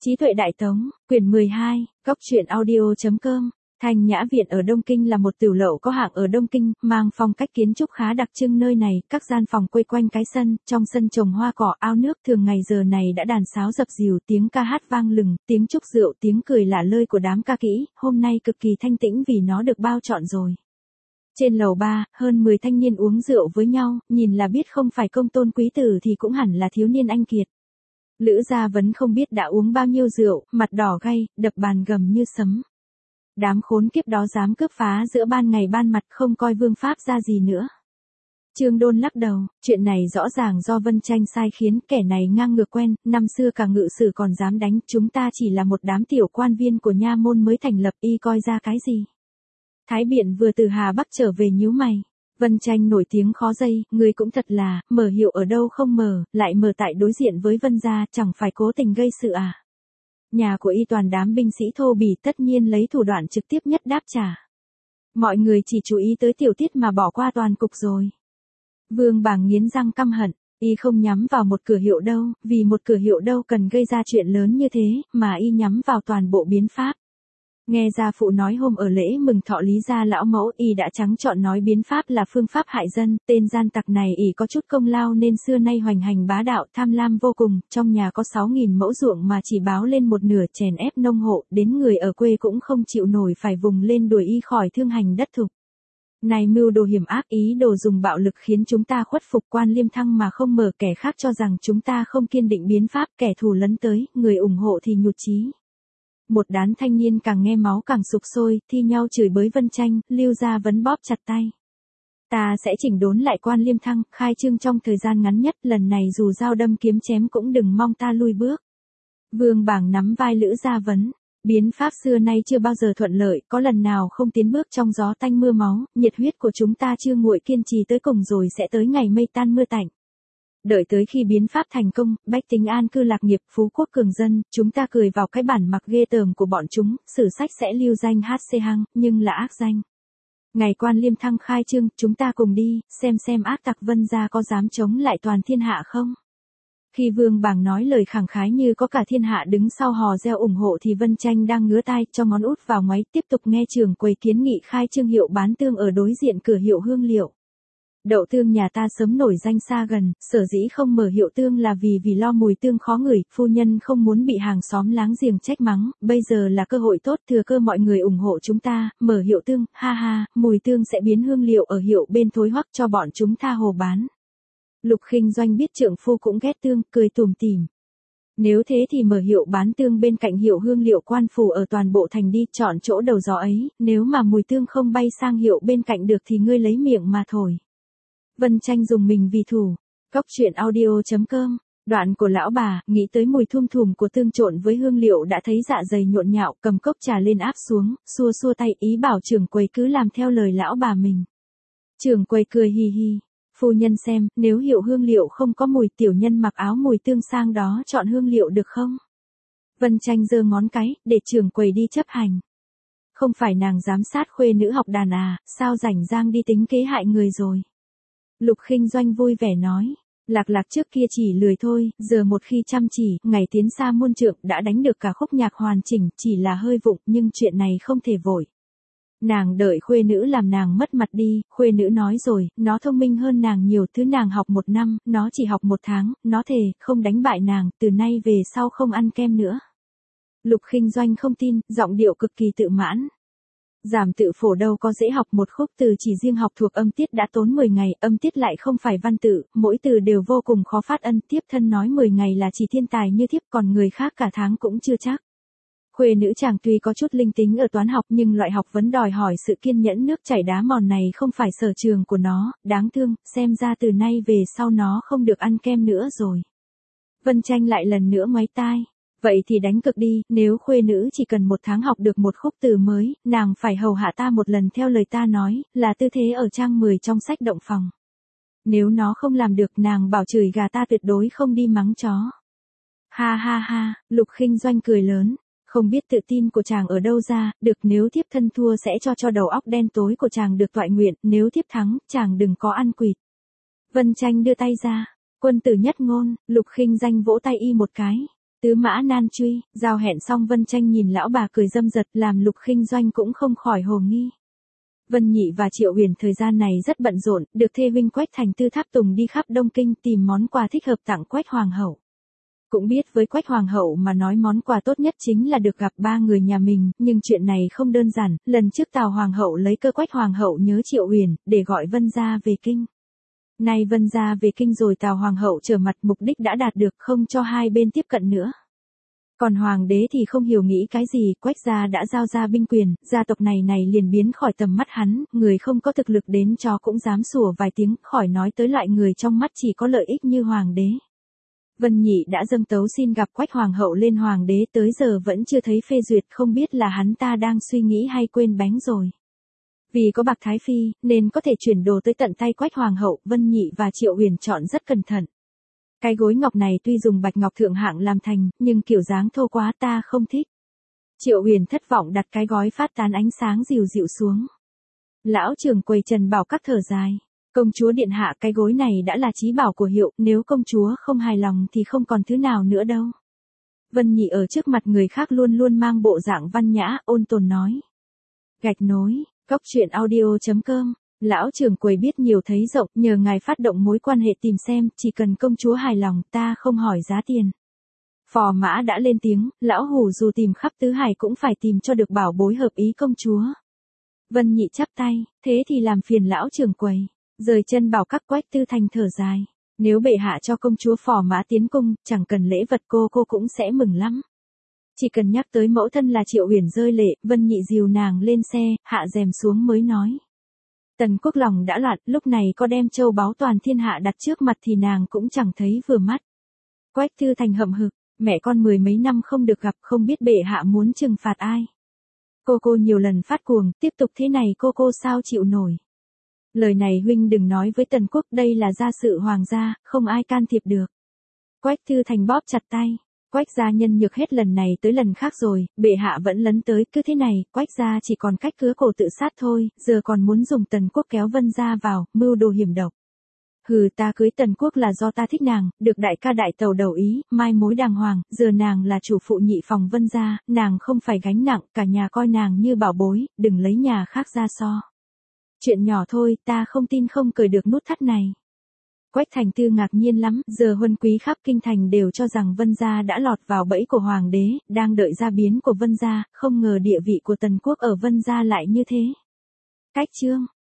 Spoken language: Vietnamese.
Trí tuệ đại tống, quyển 12, góc truyện audio.com. Thanh Nhã Viện ở Đông Kinh là một tiểu lậu có hạng ở Đông Kinh, mang phong cách kiến trúc khá đặc trưng nơi này, các gian phòng quây quanh cái sân, trong sân trồng hoa cỏ, ao nước, thường ngày giờ này đã đàn sáo dập dìu, tiếng ca hát vang lừng, tiếng chúc rượu, tiếng cười lả lơi của đám ca kỹ, hôm nay cực kỳ thanh tĩnh vì nó được bao trọn rồi. Trên lầu 3, hơn 10 thanh niên uống rượu với nhau, nhìn là biết không phải công tôn quý tử thì cũng hẳn là thiếu niên anh kiệt. Lữ Gia Vấn không biết đã uống bao nhiêu rượu, mặt đỏ gay, đập bàn gầm như sấm. Đám khốn kiếp đó dám cướp phá giữa ban ngày ban mặt, không coi vương pháp ra gì nữa. Trương Đôn lắc đầu, chuyện này rõ ràng do Vân Tranh sai khiến, kẻ này ngang ngược quen, năm xưa cả ngự sử còn dám đánh, chúng ta chỉ là một đám tiểu quan viên của nha môn mới thành lập, y coi ra cái gì. Thái Biện vừa từ Hà Bắc trở về nhíu mày. Vân Tranh nổi tiếng khó dây, người cũng thật là, mở hiệu ở đâu không mở, lại mở tại đối diện với Vân gia, chẳng phải cố tình gây sự à. Nhà của y toàn đám binh sĩ thô bỉ, tất nhiên lấy thủ đoạn trực tiếp nhất đáp trả. Mọi người chỉ chú ý tới tiểu tiết mà bỏ qua toàn cục rồi. Vương Bàng nghiến răng căm hận, y không nhắm vào một cửa hiệu đâu, vì một cửa hiệu đâu cần gây ra chuyện lớn như thế, mà y nhắm vào toàn bộ biến pháp. Nghe gia phụ nói hôm ở lễ mừng thọ Lý gia lão mẫu, y đã trắng trọn nói biến pháp là phương pháp hại dân, tên gian tặc này y có chút công lao nên xưa nay hoành hành bá đạo, tham lam vô cùng, trong nhà có 6.000 mẫu ruộng mà chỉ báo lên một nửa, chèn ép nông hộ, đến người ở quê cũng không chịu nổi phải vùng lên đuổi y khỏi thương hành đất thục. Này mưu đồ hiểm ác, ý đồ dùng bạo lực khiến chúng ta khuất phục, quan liêm thăng mà không mở, kẻ khác cho rằng chúng ta không kiên định biến pháp, kẻ thù lấn tới, người ủng hộ thì nhụt chí. Một đám thanh niên càng nghe máu càng sục sôi, thi nhau chửi bới Vân Tranh, Lưu Gia Vấn bóp chặt tay. Ta sẽ chỉnh đốn lại quan liêm thăng, khai trương trong thời gian ngắn nhất, lần này dù dao đâm kiếm chém cũng đừng mong ta lui bước. Vương Bàng nắm vai Lữ Gia Vấn. Biến pháp xưa nay chưa bao giờ thuận lợi, có lần nào không tiến bước trong gió tanh mưa máu, nhiệt huyết của chúng ta chưa nguội, kiên trì tới cùng rồi sẽ tới ngày mây tan mưa tạnh. Đợi tới khi biến pháp thành công, bách tính an cư lạc nghiệp, phú quốc cường dân, chúng ta cười vào cái bản mặc ghê tởm của bọn chúng, sử sách sẽ lưu danh HC Hăng, nhưng là ác danh. Ngày quan liêm thăng khai trương, chúng ta cùng đi, xem ác tặc Vân gia có dám chống lại toàn thiên hạ không? Khi Vương Bàng nói lời khẳng khái như có cả thiên hạ đứng sau hò reo ủng hộ thì Vân Tranh đang ngứa tai, cho ngón út vào ngoáy, tiếp tục nghe trưởng quầy kiến nghị khai trương hiệu bán tương ở đối diện cửa hiệu hương liệu. Đậu tương nhà ta sớm nổi danh xa gần, sở dĩ không mở hiệu tương là vì lo mùi tương khó ngửi, phu nhân không muốn bị hàng xóm láng giềng trách mắng, bây giờ là cơ hội tốt, thừa cơ mọi người ủng hộ chúng ta, mở hiệu tương, ha ha, mùi tương sẽ biến hương liệu ở hiệu bên thối hoắc cho bọn chúng tha hồ bán. Lục Khinh Doanh biết trượng phu cũng ghét tương, cười tủm tỉm. Nếu thế thì mở hiệu bán tương bên cạnh hiệu hương liệu quan phủ ở toàn bộ thành đi, chọn chỗ đầu gió ấy, nếu mà mùi tương không bay sang hiệu bên cạnh được thì ngươi lấy miệng mà thổi. Vân Tranh dùng mình vì thủ. Góc truyện audio.com. Đoạn của lão bà, nghĩ tới mùi thum thùm của tương trộn với hương liệu đã thấy dạ dày nhộn nhạo, cầm cốc trà lên áp xuống, xua tay, ý bảo trưởng quầy cứ làm theo lời lão bà mình. Trưởng quầy cười hì hì. Phu nhân xem, nếu hiệu hương liệu không có mùi, tiểu nhân mặc áo mùi tương sang đó chọn hương liệu được không? Vân Tranh giơ ngón cái, để trưởng quầy đi chấp hành. Không phải nàng giám sát khuê nữ học đàn à, sao rảnh rang đi tính kế hại người rồi? Lục Khinh Doanh vui vẻ nói, Lạc trước kia chỉ lười thôi, giờ một khi chăm chỉ, ngày tiến xa muôn trượng, đã đánh được cả khúc nhạc hoàn chỉnh, chỉ là hơi vụng, nhưng chuyện này không thể vội. Nàng đợi khuê nữ làm nàng mất mặt đi, khuê nữ nói rồi, nó thông minh hơn nàng nhiều, thứ nàng học 1 năm, nó chỉ học 1 tháng, nó thề, không đánh bại nàng, từ nay về sau không ăn kem nữa. Lục Khinh Doanh không tin, giọng điệu cực kỳ tự mãn. Giảm tự phổ đâu có dễ học, một khúc từ chỉ riêng học thuộc âm tiết đã tốn 10 ngày, âm tiết lại không phải văn tự, mỗi từ đều vô cùng khó phát ân, tiếp thân nói 10 ngày là chỉ thiên tài như thiếp, còn người khác cả tháng cũng chưa chắc. Khuê nữ chàng tuy có chút linh tính ở toán học nhưng loại học vấn đòi hỏi sự kiên nhẫn, nước chảy đá mòn này không phải sở trường của nó, đáng thương, xem ra từ nay về sau nó không được ăn kem nữa rồi. Vân Tranh lại lần nữa ngoáy tai. Vậy thì đánh cực đi, nếu khuê nữ chỉ cần 1 tháng học được một khúc từ mới, nàng phải hầu hạ ta một lần theo lời ta nói, là tư thế ở trang 10 trong sách động phòng. Nếu nó không làm được, nàng bảo chửi gà ta tuyệt đối không đi mắng chó. Ha ha ha, Lục Khinh Doanh cười lớn, không biết tự tin của chàng ở đâu ra, được, nếu thiếp thân thua sẽ cho đầu óc đen tối của chàng được toại nguyện, nếu thiếp thắng, chàng đừng có ăn quỵt. Vân Tranh đưa tay ra, quân tử nhất ngôn, Lục Khinh Doanh vỗ tay y một cái. Tứ mã nan truy, giao hẹn xong Vân Tranh nhìn lão bà cười dâm dật, làm Lục Khinh Doanh cũng không khỏi hồ nghi. Vân Nhị và Triệu Huyền thời gian này rất bận rộn, được thê huynh Quách Thành Tư tháp tùng đi khắp Đông Kinh tìm món quà thích hợp tặng Quách Hoàng hậu. Cũng biết với Quách Hoàng hậu mà nói món quà tốt nhất chính là được gặp ba người nhà mình, nhưng chuyện này không đơn giản, lần trước Tào Hoàng hậu lấy cơ Quách Hoàng hậu nhớ Triệu Huyền, để gọi Vân gia về kinh. Nay Vân gia về kinh rồi Tào Hoàng hậu trở mặt, mục đích đã đạt được, không cho hai bên tiếp cận nữa. Còn Hoàng đế thì không hiểu nghĩ cái gì, Quách gia đã giao ra binh quyền, gia tộc này liền biến khỏi tầm mắt hắn, người không có thực lực đến chó cũng dám sủa vài tiếng, khỏi nói tới loại người trong mắt chỉ có lợi ích như Hoàng đế. Vân Nhị đã dâng tấu xin gặp Quách Hoàng hậu lên Hoàng đế, tới giờ vẫn chưa thấy phê duyệt, không biết là hắn ta đang suy nghĩ hay quên bánh rồi. Vì có bạc Thái Phi, nên có thể chuyển đồ tới tận tay Quách Hoàng hậu, Vân Nhị và Triệu Huyền chọn rất cẩn thận. Cái gối ngọc này tuy dùng bạch ngọc thượng hạng làm thành, nhưng kiểu dáng thô quá ta không thích. Triệu Huyền thất vọng đặt cái gói phát tán ánh sáng dịu dịu xuống. Lão trưởng quầy Trần Bảo Các thở dài. Công chúa điện hạ, cái gối này đã là chí bảo của hiệu, nếu công chúa không hài lòng thì không còn thứ nào nữa đâu. Vân Nhị ở trước mặt người khác luôn luôn mang bộ dạng văn nhã, ôn tồn nói. Gạch nối, Cóc truyện audio.com. Lão trưởng quầy biết nhiều thấy rộng, nhờ ngài phát động mối quan hệ tìm xem, chỉ cần công chúa hài lòng, ta không hỏi giá tiền. Phò mã đã lên tiếng, lão hủ dù tìm khắp tứ hải cũng phải tìm cho được bảo bối hợp ý công chúa. Vân Nhị chắp tay, thế thì làm phiền lão trưởng quầy. Rời chân Bảo Các, Quách Tư Thành thở dài. Nếu bệ hạ cho công chúa phò mã tiến cung, chẳng cần lễ vật cô cũng sẽ mừng lắm. Chỉ cần nhắc tới mẫu thân là Triệu Huyền rơi lệ, Vân Nhị dìu nàng lên xe, hạ rèm xuống mới nói. Tần Quốc lòng đã loạn, lúc này có đem châu báu toàn thiên hạ đặt trước mặt thì nàng cũng chẳng thấy vừa mắt. Quách Tư Thành hậm hực, mẹ con mười mấy năm không được gặp, không biết bệ hạ muốn trừng phạt ai. Cô nhiều lần phát cuồng, tiếp tục thế này cô sao chịu nổi. Lời này huynh đừng nói với Tần Quốc, đây là gia sự hoàng gia, không ai can thiệp được. Quách Tư Thành bóp chặt tay. Quách gia nhân nhược hết lần này tới lần khác rồi, bệ hạ vẫn lấn tới, cứ thế này, Quách gia chỉ còn cách cứa cổ tự sát thôi, giờ còn muốn dùng Tần Quốc kéo Vân gia vào, mưu đồ hiểm độc. Hừ, ta cưới Tần Quốc là do ta thích nàng, được đại ca đại tàu đầu ý, mai mối đàng hoàng, giờ nàng là chủ phụ nhị phòng Vân gia, nàng không phải gánh nặng, cả nhà coi nàng như bảo bối, đừng lấy nhà khác ra so. Chuyện nhỏ thôi, ta không tin không cởi được nút thắt này. Quách Thành Tư ngạc nhiên lắm, giờ huân quý khắp kinh thành đều cho rằng Vân gia đã lọt vào bẫy của hoàng đế, đang đợi gia biến của Vân gia, không ngờ địa vị của Tần Quốc ở Vân gia lại như thế. Cách chương